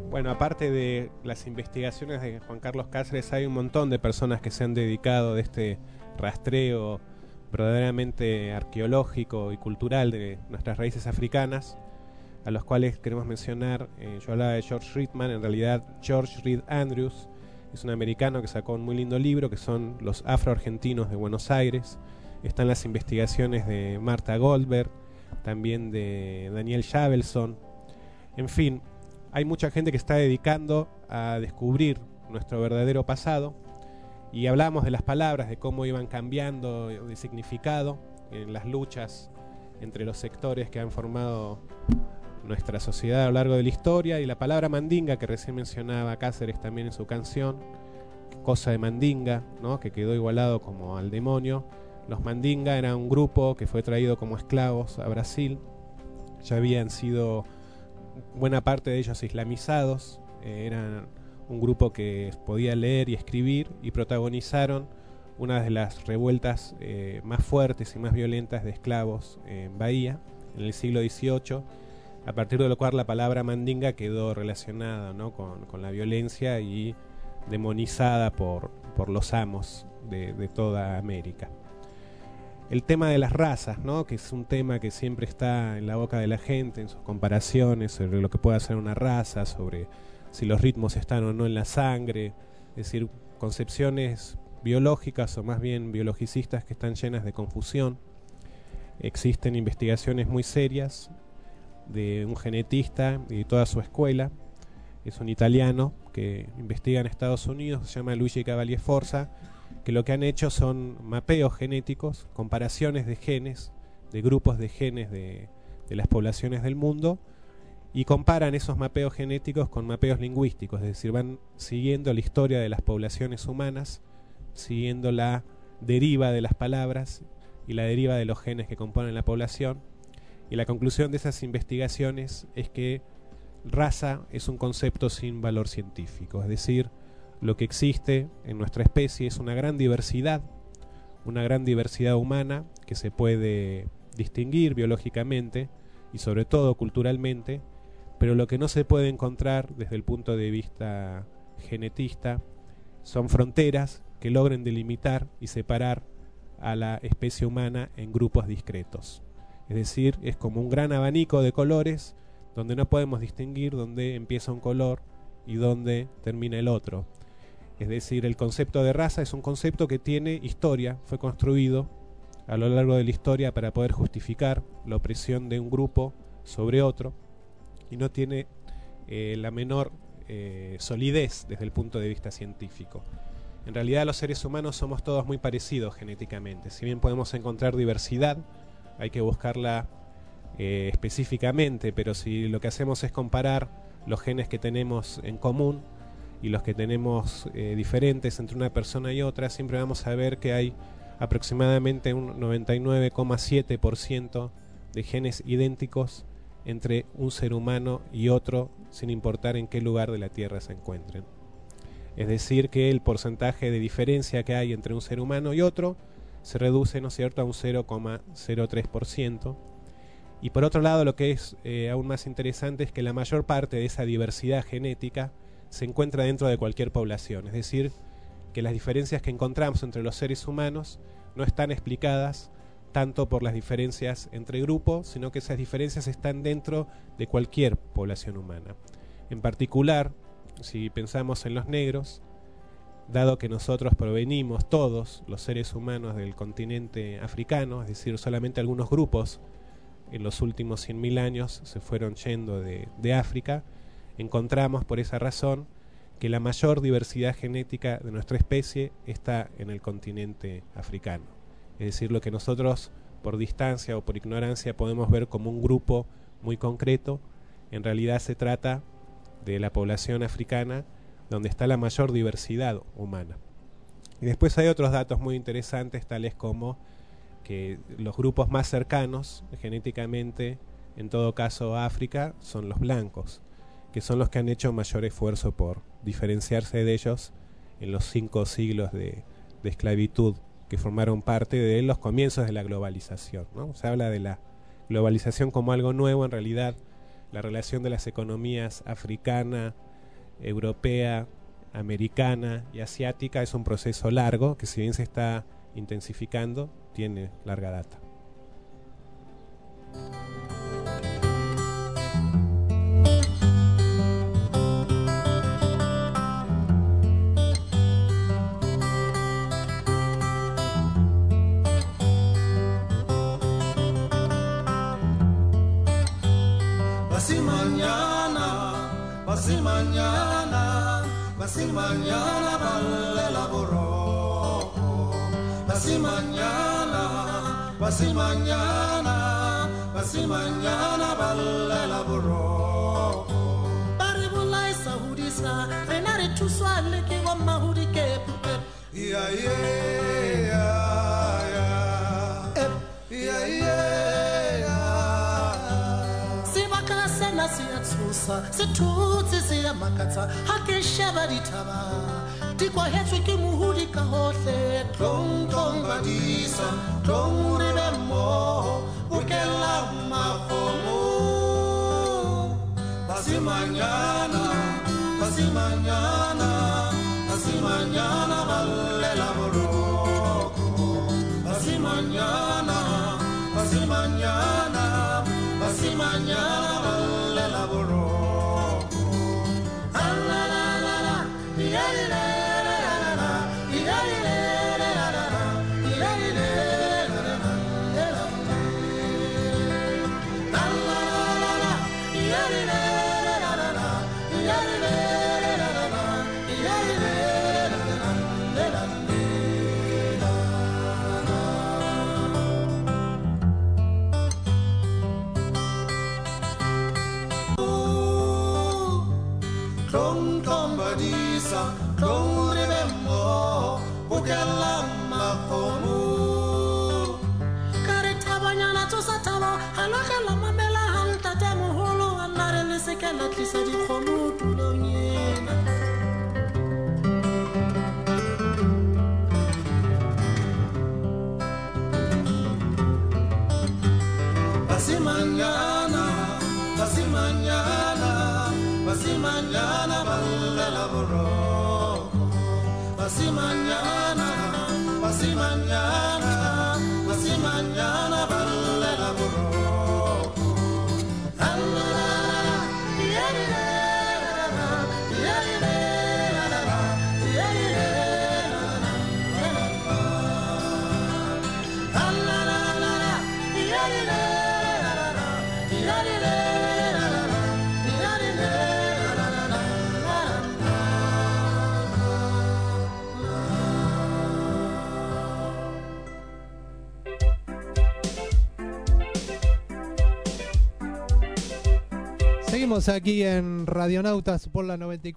Bueno, aparte de las investigaciones de Juan Carlos Cáceres, hay un montón de personas que se han dedicado de este rastreo verdaderamente arqueológico y cultural de nuestras raíces africanas, a los cuales queremos mencionar. Yo hablaba de George Reedman, en realidad George Reed Andrews es un americano que sacó un muy lindo libro, que son Los Afroargentinos de Buenos Aires. Están las investigaciones de Marta Goldberg, también de Daniel Javelson. En fin, hay mucha gente que está dedicando a descubrir nuestro verdadero pasado, y hablamos de las palabras, de cómo iban cambiando de significado en las luchas entre los sectores que han formado nuestra sociedad a lo largo de la historia. Y la palabra mandinga, que recién mencionaba Cáceres también en su canción, cosa de mandinga, ¿no?, que quedó igualado como al demonio. Los mandinga eran un grupo que fue traído como esclavos a Brasil. Ya habían sido buena parte de ellos islamizados, eran un grupo que podía leer y escribir, y protagonizaron una de las revueltas más fuertes y más violentas de esclavos en Bahía en el siglo XVIII, a partir de lo cual la palabra mandinga quedó relacionada, ¿no?, con la violencia y demonizada por los amos de toda América. El tema de las razas, ¿no?, que es un tema que siempre está en la boca de la gente, en sus comparaciones sobre lo que puede hacer una raza, sobre si los ritmos están o no en la sangre, es decir, concepciones biológicas o más bien biologicistas que están llenas de confusión. Existen investigaciones muy serias de un genetista y de toda su escuela, es un italiano que investiga en Estados Unidos, se llama Luigi Cavalier Forza, que lo que han hecho son mapeos genéticos, comparaciones de genes, de grupos de genes de las poblaciones del mundo, y comparan esos mapeos genéticos con mapeos lingüísticos, es decir, van siguiendo la historia de las poblaciones humanas, siguiendo la deriva de las palabras y la deriva de los genes que componen la población. Y la conclusión de esas investigaciones es que raza es un concepto sin valor científico, es decir, lo que existe en nuestra especie es una gran diversidad humana que se puede distinguir biológicamente y sobre todo culturalmente, pero lo que no se puede encontrar desde el punto de vista genetista son fronteras que logren delimitar y separar a la especie humana en grupos discretos. Es decir, es como un gran abanico de colores donde no podemos distinguir dónde empieza un color y dónde termina el otro. Es decir, el concepto de raza es un concepto que tiene historia, fue construido a lo largo de la historia para poder justificar la opresión de un grupo sobre otro, y no tiene la menor solidez desde el punto de vista científico. En realidad los seres humanos somos todos muy parecidos genéticamente, si bien podemos encontrar diversidad, hay que buscarla específicamente, pero si lo que hacemos es comparar los genes que tenemos en común y los que tenemos diferentes entre una persona y otra, siempre vamos a ver que hay aproximadamente un 99,7% de genes idénticos entre un ser humano y otro, sin importar en qué lugar de la Tierra se encuentren. Es decir, que el porcentaje de diferencia que hay entre un ser humano y otro se reduce, ¿no es cierto?, a un 0,03%. Y por otro lado, lo que es aún más interesante es que la mayor parte de esa diversidad genética se encuentra dentro de cualquier población. Es decir, que las diferencias que encontramos entre los seres humanos no están explicadas tanto por las diferencias entre grupos, sino que esas diferencias están dentro de cualquier población humana. En particular, si pensamos en los negros, dado que nosotros provenimos todos los seres humanos del continente africano, es decir, solamente algunos grupos en los últimos 100.000 años se fueron yendo de África, encontramos por esa razón que la mayor diversidad genética de nuestra especie está en el continente africano. Es decir, lo que nosotros por distancia o por ignorancia podemos ver como un grupo muy concreto, en realidad se trata de la población africana donde está la mayor diversidad humana. Y después hay otros datos muy interesantes, tales como que los grupos más cercanos genéticamente, en todo caso a África, son los blancos, que son los que han hecho mayor esfuerzo por diferenciarse de ellos en los 5 siglos de esclavitud que formaron parte de los comienzos de la globalización, ¿no? Se habla de la globalización como algo nuevo. En realidad la relación de las economías africana europea, americana y asiática es un proceso largo que, si bien se está intensificando, tiene larga data. Mañana vale la borroco, así mañana vale la borroco. Baribula esa hudisa, renare tuswale que wa mahudi que pupe. Yeah. Sibaka sena siya tsusa, situtsi siya makata, hake shabaditaba. Tikwa hetwe ki muhudi ka hotle, tong badisa, tong ribemo, bukela mafomo. Basi mañana vale la borroco. Basi mañana vale la borroco. La la la la, mañana vale la borroco. Basi mañana vale la borroco. Seguimos aquí en Radionautas por la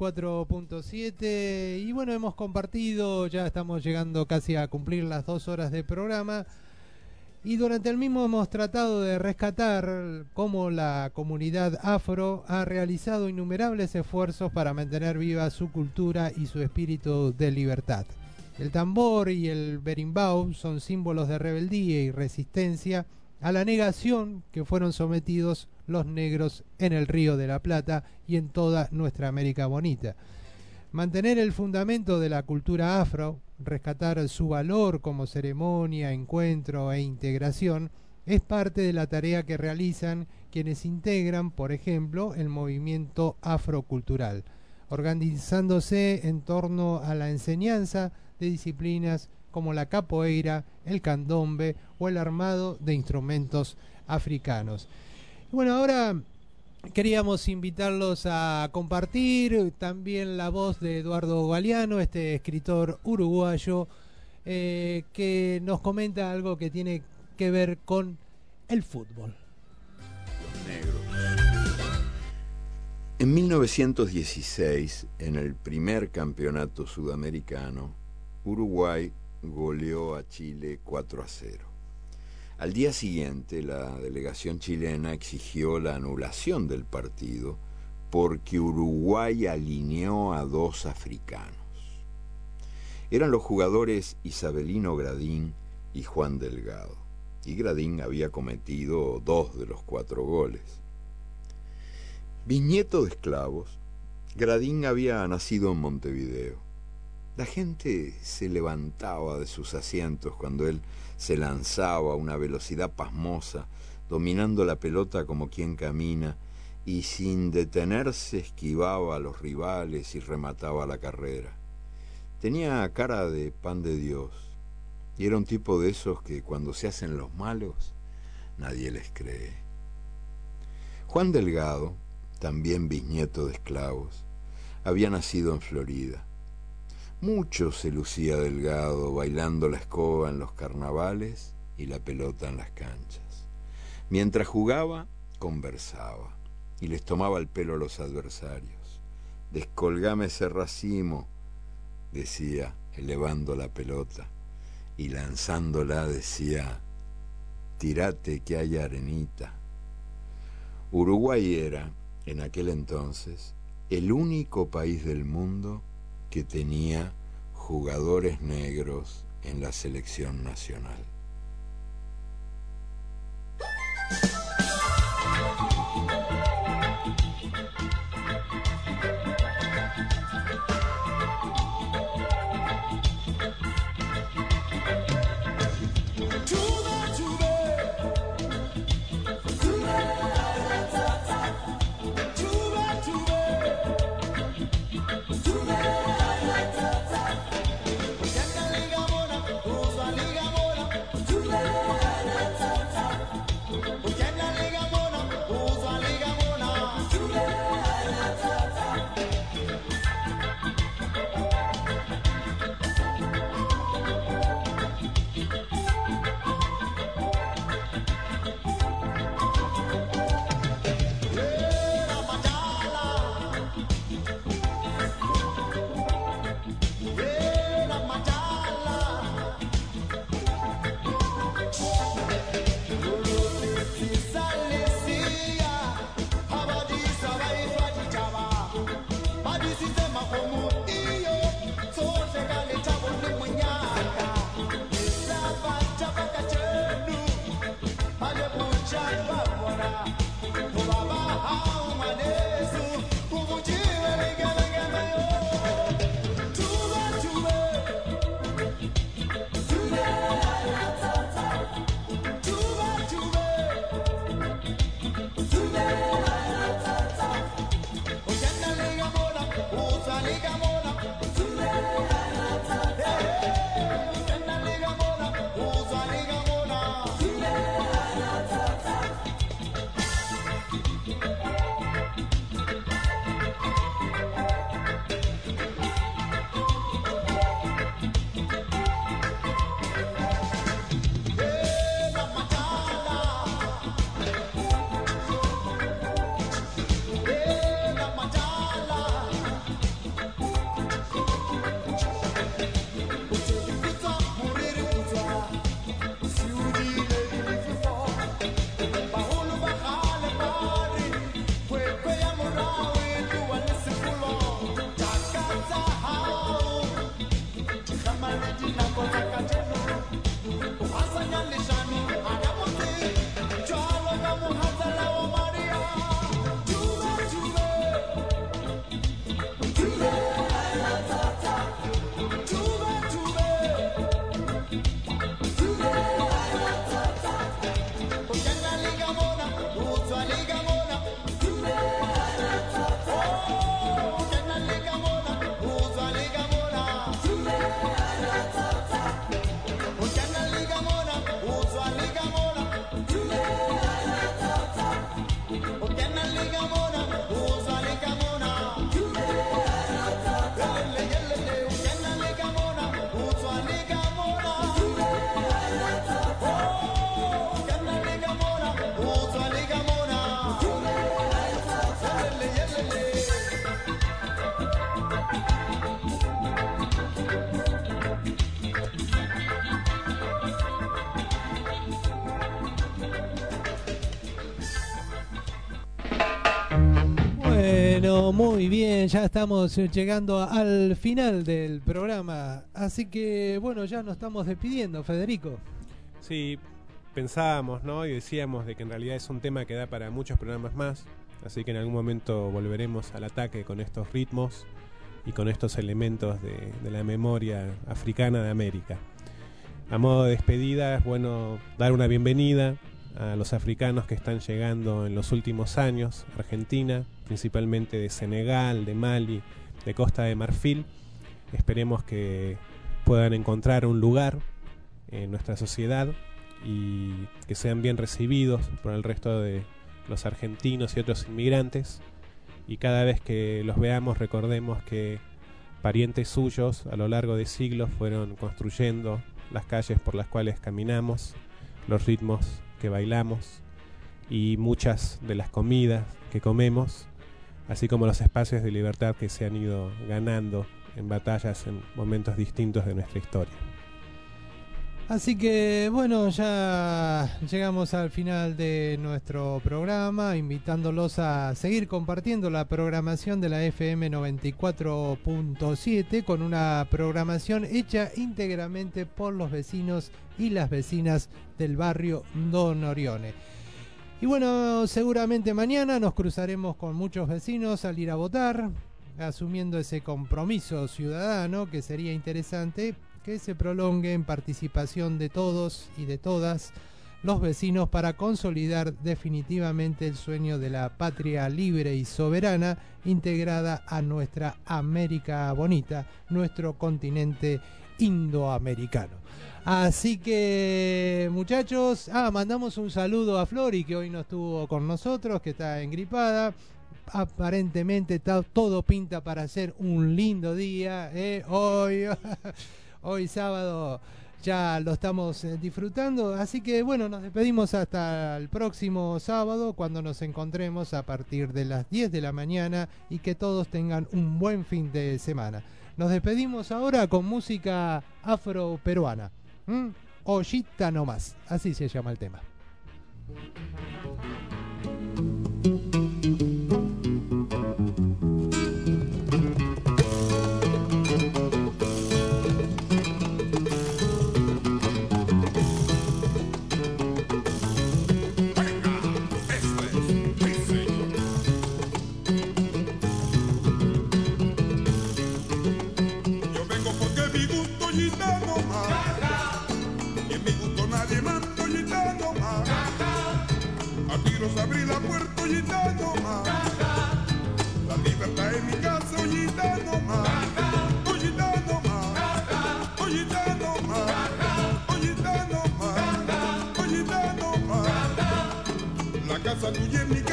94.7 y bueno, hemos compartido, ya estamos llegando casi a cumplir las 2 horas de programa y durante el mismo hemos tratado de rescatar cómo la comunidad afro ha realizado innumerables esfuerzos para mantener viva su cultura y su espíritu de libertad. El tambor y el berimbau son símbolos de rebeldía y resistencia a la negación que fueron sometidos los negros en el Río de la Plata y en toda nuestra América bonita. Mantener el fundamento de la cultura afro, rescatar su valor como ceremonia, encuentro e integración, es parte de la tarea que realizan quienes integran, por ejemplo, el movimiento afrocultural, organizándose en torno a la enseñanza de disciplinas como la capoeira, el candombe o el armado de instrumentos africanos. Bueno, ahora queríamos invitarlos a compartir también la voz de Eduardo Galeano, este escritor uruguayo, que nos comenta algo que tiene que ver con el fútbol. Los negros. En 1916, en el primer campeonato sudamericano, Uruguay goleó a Chile 4-0. Al día siguiente, la delegación chilena exigió la anulación del partido porque Uruguay alineó a 2 africanos. Eran los jugadores Isabelino Gradín y Juan Delgado, y Gradín había cometido 2 de los 4 goles. Bisnieto de esclavos, Gradín había nacido en Montevideo. La gente se levantaba de sus asientos cuando él se lanzaba a una velocidad pasmosa, dominando la pelota como quien camina, y sin detenerse esquivaba a los rivales y remataba la carrera. Tenía cara de pan de Dios, y era un tipo de esos que cuando se hacen los malos, nadie les cree. Juan Delgado, también bisnieto de esclavos, había nacido en Florida. Mucho se lucía Delgado bailando la escoba en los carnavales y la pelota en las canchas. Mientras jugaba, conversaba y les tomaba el pelo a los adversarios. «Descolgame ese racimo», decía, elevando la pelota, y lanzándola decía, «Tirate que hay arenita». Uruguay era, en aquel entonces, el único país del mundo que tenía jugadores negros en la selección nacional. Bueno, muy bien, ya estamos llegando al final del programa, así que bueno, ya nos estamos despidiendo, Federico. Sí, pensábamos, ¿no? Y decíamos de que en realidad es un tema que da para muchos programas más. así que en algún momento volveremos al ataque con estos ritmos y con estos elementos de la memoria africana de América. A modo de despedida es bueno dar una bienvenida a los africanos que están llegando en los últimos años a Argentina, principalmente de Senegal, de Mali, de Costa de Marfil. Esperemos que puedan encontrar un lugar en nuestra sociedad y que sean bien recibidos por el resto de los argentinos y otros inmigrantes, y cada vez que los veamos recordemos que parientes suyos a lo largo de siglos fueron construyendo las calles por las cuales caminamos, los ritmos que bailamos y muchas de las comidas que comemos, así como los espacios de libertad que se han ido ganando en batallas en momentos distintos de nuestra historia. Así que bueno, ya llegamos al final de nuestro programa, invitándolos a seguir compartiendo la programación de la FM 94.7 con una programación hecha íntegramente por los vecinos y las vecinas del barrio Don Orione. Y bueno, seguramente mañana nos cruzaremos con muchos vecinos al ir a votar, asumiendo ese compromiso ciudadano que sería interesante que se prolongue en participación de todos y de todas los vecinos para consolidar definitivamente el sueño de la patria libre y soberana integrada a nuestra América bonita, nuestro continente indoamericano. Así que muchachos, mandamos un saludo a Flori, que hoy no estuvo con nosotros, que está engripada. Aparentemente todo pinta para ser un lindo día, Hoy sábado ya lo estamos disfrutando, así que bueno, nos despedimos hasta el próximo sábado cuando nos encontremos a partir de las 10 de la mañana y que todos tengan un buen fin de semana. Nos despedimos ahora con música afroperuana, Ollita Nomás, así se llama el tema. Abrí la puerta, ollita nomás. La libertad en mi casa, ollita nomás. Ollita nomás. Ollita nomás. Ollita nomás. Ollita nomás. La casa tuya en mi casa.